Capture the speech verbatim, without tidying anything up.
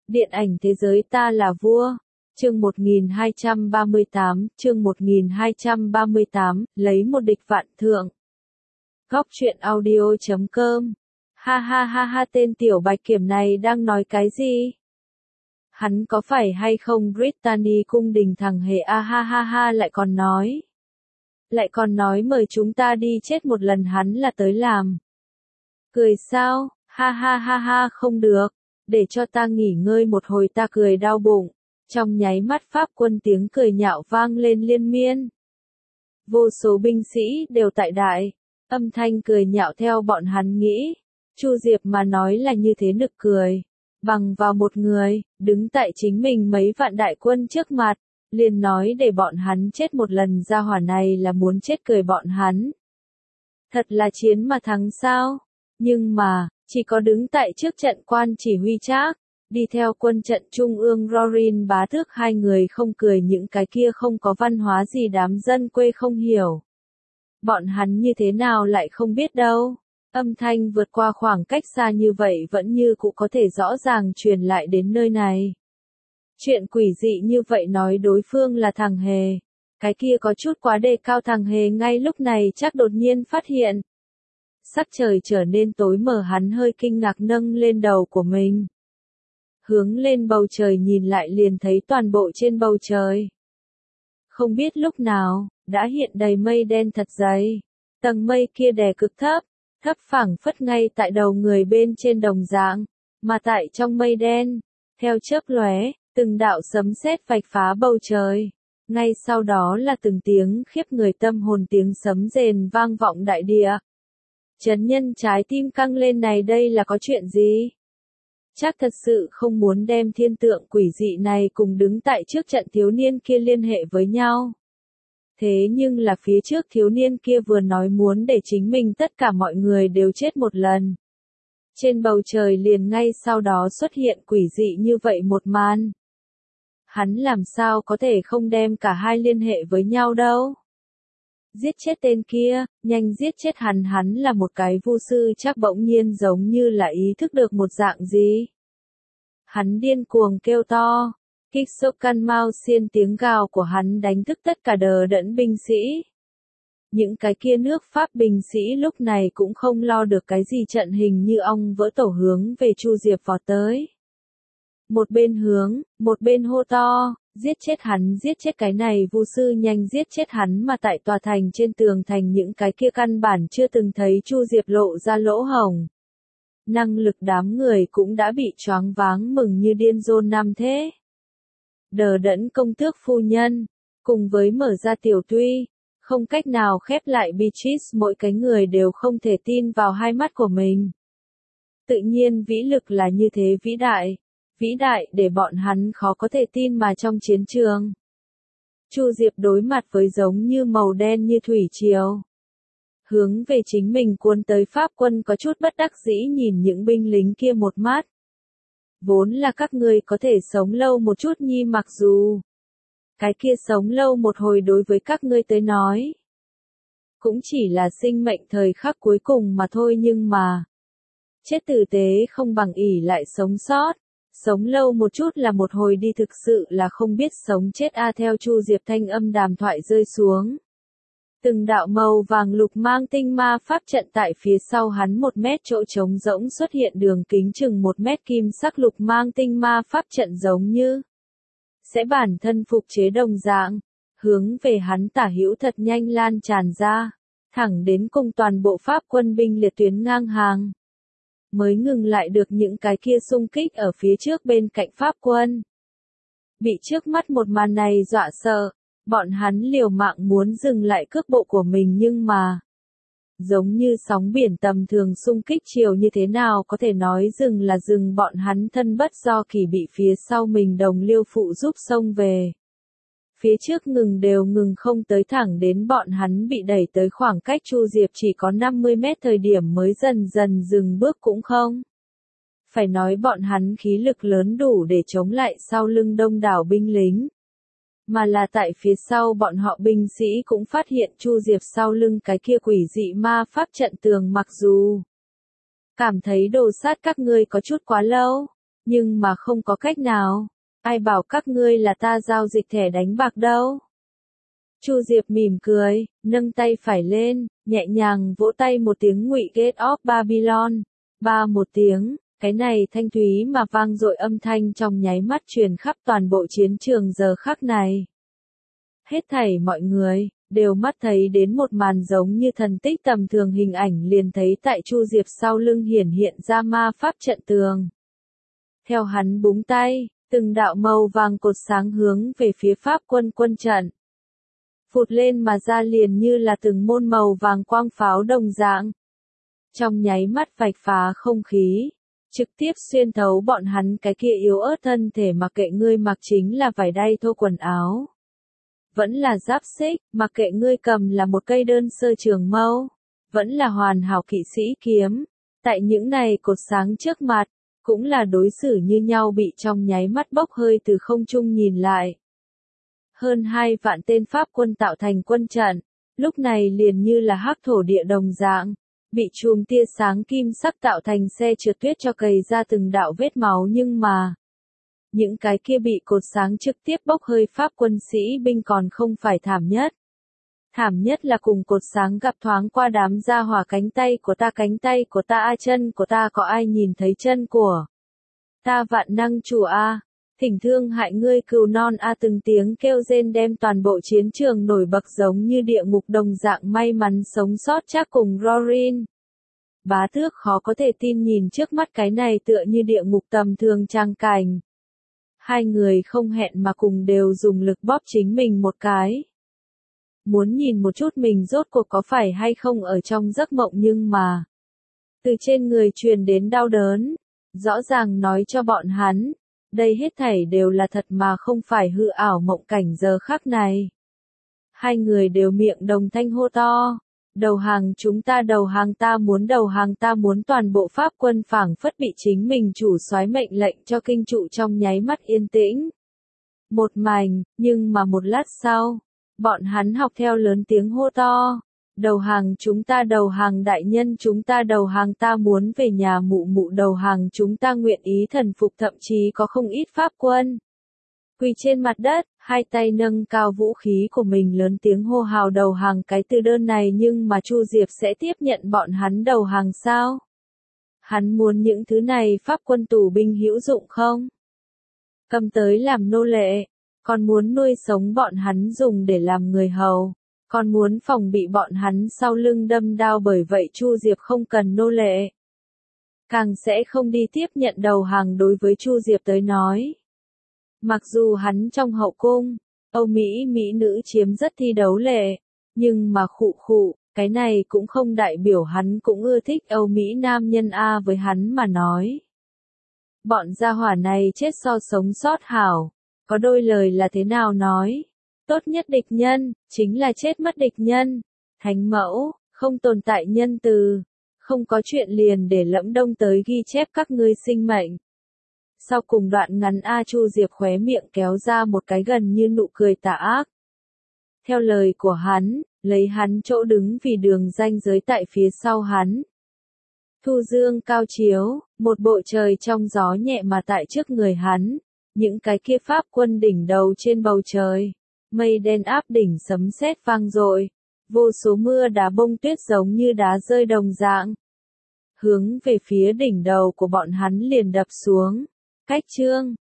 Điện ảnh thế giới ta là vua. Chương một nghìn hai trăm ba mươi tám, chương một nghìn hai trăm ba mươi tám, lấy một địch vạn thượng. Góc truyện audio chấm com. Ha ha ha ha, tên tiểu bạch kiểm này đang nói cái gì? Hắn có phải hay không Brittany cung đình thằng hề a ha ha ha, lại còn nói. Lại còn nói mời chúng ta đi chết một lần, hắn là tới làm. Cười sao? Ha ha ha ha, không được. Để cho ta nghỉ ngơi một hồi, ta cười đau bụng. Trong nháy mắt Pháp quân tiếng cười nhạo vang lên liên miên. Vô số binh sĩ đều tại đại. Âm thanh cười nhạo theo bọn hắn nghĩ. Chu Diệp mà nói là như thế nực cười. Bằng vào một người, đứng tại chính mình mấy vạn đại quân trước mặt, liền nói để bọn hắn chết một lần, gia hỏa này là muốn chết cười bọn hắn. Thật là chiến mà thắng sao? Nhưng mà, chỉ có đứng tại trước trận quan chỉ huy Trác, đi theo quân trận trung ương Rorin bá tước hai người không cười, những cái kia không có văn hóa gì đám dân quê không hiểu. Bọn hắn như thế nào lại không biết đâu. Âm thanh vượt qua khoảng cách xa như vậy vẫn như cũ có thể rõ ràng truyền lại đến nơi này. Chuyện quỷ dị như vậy nói đối phương là thằng hề. Cái kia có chút quá đề cao, thằng hề ngay lúc này chắc đột nhiên phát hiện. Sắc trời trở nên tối mờ, hắn hơi kinh ngạc nâng lên đầu của mình. Hướng lên bầu trời nhìn lại liền thấy toàn bộ trên bầu trời. Không biết lúc nào, đã hiện đầy mây đen thật dày. Tầng mây kia đè cực thấp, thấp phẳng phất ngay tại đầu người bên trên đồng dạng. Mà tại trong mây đen, theo chớp lóe, từng đạo sấm sét vạch phá bầu trời. Ngay sau đó là từng tiếng khiếp người tâm hồn tiếng sấm rền vang vọng đại địa. Chấn nhân trái tim căng lên, này đây là có chuyện gì? Chắc thật sự không muốn đem thiên tượng quỷ dị này cùng đứng tại trước trận thiếu niên kia liên hệ với nhau. Thế nhưng là phía trước thiếu niên kia vừa nói muốn để chính mình tất cả mọi người đều chết một lần. Trên bầu trời liền ngay sau đó xuất hiện quỷ dị như vậy một màn. Hắn làm sao có thể không đem cả hai liên hệ với nhau đâu? Giết chết tên kia, nhanh giết chết hắn, hắn là một cái vu sư chắc bỗng nhiên giống như là ý thức được một dạng gì. Hắn điên cuồng kêu to, kích sốc căn mau xiên, tiếng gào của hắn đánh thức tất cả đờ đẫn binh sĩ. Những cái kia nước Pháp binh sĩ lúc này cũng không lo được cái gì, trận hình như ong vỡ tổ hướng về Chu Diệp vọt tới. Một bên hướng, một bên hô to. Giết chết hắn, giết chết cái này vu sư, nhanh giết chết hắn. Mà tại tòa thành trên tường thành những cái kia căn bản chưa từng thấy Chu Diệp lộ ra lỗ hổng. Năng lực đám người cũng đã bị choáng váng mừng như điên rôn năm thế. Đờ đẫn công tước phu nhân, cùng với mở ra tiểu tuy, không cách nào khép lại Beatrice, mỗi cái người đều không thể tin vào hai mắt của mình. Tự nhiên vĩ lực là như thế vĩ đại. Vĩ đại để bọn hắn khó có thể tin mà trong chiến trường. Chu Diệp đối mặt với giống như màu đen như thủy triều. Hướng về chính mình cuốn tới Pháp quân có chút bất đắc dĩ nhìn những binh lính kia một mắt. Vốn là các ngươi có thể sống lâu một chút nhi, mặc dù cái kia sống lâu một hồi đối với các ngươi tới nói cũng chỉ là sinh mệnh thời khắc cuối cùng mà thôi, nhưng mà chết tử tế không bằng ỷ lại sống sót. Sống lâu một chút là một hồi đi, thực sự là không biết sống chết a. Theo Chu Diệp thanh âm đàm thoại rơi xuống. Từng đạo màu vàng lục mang tinh ma pháp trận tại phía sau hắn một mét chỗ trống rỗng xuất hiện, đường kính chừng một mét kim sắc lục mang tinh ma pháp trận giống như sẽ bản thân phục chế đồng dạng, hướng về hắn tả hữu thật nhanh lan tràn ra, thẳng đến cùng toàn bộ Pháp quân binh liệt tuyến ngang hàng. Mới ngừng lại được những cái kia xung kích ở phía trước bên cạnh Pháp quân. Bị trước mắt một màn này dọa sợ, bọn hắn liều mạng muốn dừng lại cước bộ của mình, nhưng mà giống như sóng biển tầm thường xung kích chiều như thế nào có thể nói dừng là dừng, bọn hắn thân bất do kỳ bị phía sau mình đồng liêu phụ giúp xông về. Phía trước ngừng đều ngừng không tới, thẳng đến bọn hắn bị đẩy tới khoảng cách Chu Diệp chỉ có năm mươi mét thời điểm mới dần dần dừng bước, cũng không phải nói bọn hắn khí lực lớn đủ để chống lại sau lưng đông đảo binh lính, mà là tại phía sau bọn họ binh sĩ cũng phát hiện Chu Diệp sau lưng cái kia quỷ dị ma pháp trận tường, mặc dù cảm thấy đồ sát các ngươi có chút quá lâu, Nhưng mà không có cách nào. Ai bảo các ngươi là ta giao dịch thẻ đánh bạc đâu. Chu Diệp mỉm cười, nâng tay phải lên, nhẹ nhàng vỗ tay một tiếng ngụy Gate of Babylon. Ba một tiếng, cái này thanh thúy mà vang dội âm thanh trong nháy mắt truyền khắp toàn bộ chiến trường giờ khắc này. Hết thảy mọi người, đều mắt thấy đến một màn giống như thần tích tầm thường hình ảnh liền thấy tại Chu Diệp sau lưng hiển hiện ra ma pháp trận tường. Theo hắn búng tay, từng đạo màu vàng cột sáng hướng về phía Pháp quân quân trận. Phụt lên mà ra liền như là từng môn màu vàng quang pháo đồng dạng. Trong nháy mắt vạch phá không khí, trực tiếp xuyên thấu bọn hắn cái kia yếu ớt thân thể mặc kệ ngươi mặc chính là vải đay thô quần áo. Vẫn là giáp xích, mặc kệ ngươi cầm là một cây đơn sơ trường mâu, vẫn là hoàn hảo kỵ sĩ kiếm. Tại những này cột sáng trước mặt, cũng là đối xử như nhau bị trong nháy mắt bốc hơi từ không trung nhìn lại. Hơn hai vạn tên Pháp quân tạo thành quân trận, lúc này liền như là hắc thổ địa đồng dạng, bị chùm tia sáng kim sắc tạo thành xe trượt tuyết cho cày ra từng đạo vết máu nhưng mà, những cái kia bị cột sáng trực tiếp bốc hơi Pháp quân sĩ binh còn không phải thảm nhất. Thảm nhất là cùng cột sáng gặp thoáng qua đám gia hỏa cánh tay của ta cánh tay của ta a chân của ta có ai nhìn thấy chân của ta vạn năng chủ a, thỉnh thương hại ngươi cừu non a từng tiếng kêu rên đem toàn bộ chiến trường nổi bật giống như địa ngục đồng dạng may mắn sống sót chắc cùng Rorin. Bá tước khó có thể tin nhìn trước mắt cái này tựa như địa ngục tầm thường trang cảnh. Hai người không hẹn mà cùng đều dùng lực bóp chính mình một cái. Muốn nhìn một chút mình rốt cuộc có phải hay không ở trong giấc mộng nhưng mà. Từ trên người truyền đến đau đớn. Rõ ràng nói cho bọn hắn. Đây hết thảy đều là thật mà không phải hư ảo mộng cảnh giờ khắc này. Hai người đều miệng đồng thanh hô to. Đầu hàng chúng ta đầu hàng ta muốn đầu hàng ta muốn toàn bộ Pháp quân phảng phất bị chính mình chủ soái mệnh lệnh cho kinh trụ trong nháy mắt yên tĩnh. Một mảnh, nhưng mà một lát sau, bọn hắn học theo lớn tiếng hô to. Đầu hàng chúng ta đầu hàng đại nhân chúng ta đầu hàng ta muốn về nhà mụ mụ đầu hàng chúng ta nguyện ý thần phục thậm chí có không ít Pháp quân. Quỳ trên mặt đất, hai tay nâng cao vũ khí của mình lớn tiếng hô hào đầu hàng cái từ đơn này nhưng mà Chu Diệp sẽ tiếp nhận bọn hắn đầu hàng sao? Hắn muốn những thứ này Pháp quân tù binh hữu dụng không? Cầm tới làm nô lệ, còn muốn nuôi sống bọn hắn dùng để làm người hầu, còn muốn phòng bị bọn hắn sau lưng đâm đao bởi vậy Chu Diệp không cần nô lệ. Càng sẽ không đi tiếp nhận đầu hàng đối với Chu Diệp tới nói. Mặc dù hắn trong hậu cung, Âu Mỹ Mỹ nữ chiếm rất thi đấu lệ, nhưng mà khụ khụ, cái này cũng không đại biểu hắn cũng ưa thích Âu Mỹ nam nhân A với hắn mà nói. Bọn gia hỏa này chết so sống sót hảo, có đôi lời là thế nào nói, tốt nhất địch nhân, chính là chết mất địch nhân, thánh mẫu, không tồn tại nhân từ, không có chuyện liền để Lẫm Đông tới ghi chép các ngươi sinh mệnh. Sau cùng đoạn ngắn A Chu Diệp khóe miệng kéo ra một cái gần như nụ cười tà ác. Theo lời của hắn, lấy hắn chỗ đứng vì đường ranh giới tại phía sau hắn. Thu dương cao chiếu, một bộ trời trong gió nhẹ mà tại trước người hắn, những cái kia Pháp quân đỉnh đầu trên bầu trời, mây đen áp đỉnh sấm sét vang dội, vô số mưa đá bông tuyết giống như đá rơi đồng dạng. Hướng về phía đỉnh đầu của bọn hắn liền đập xuống. Cách chương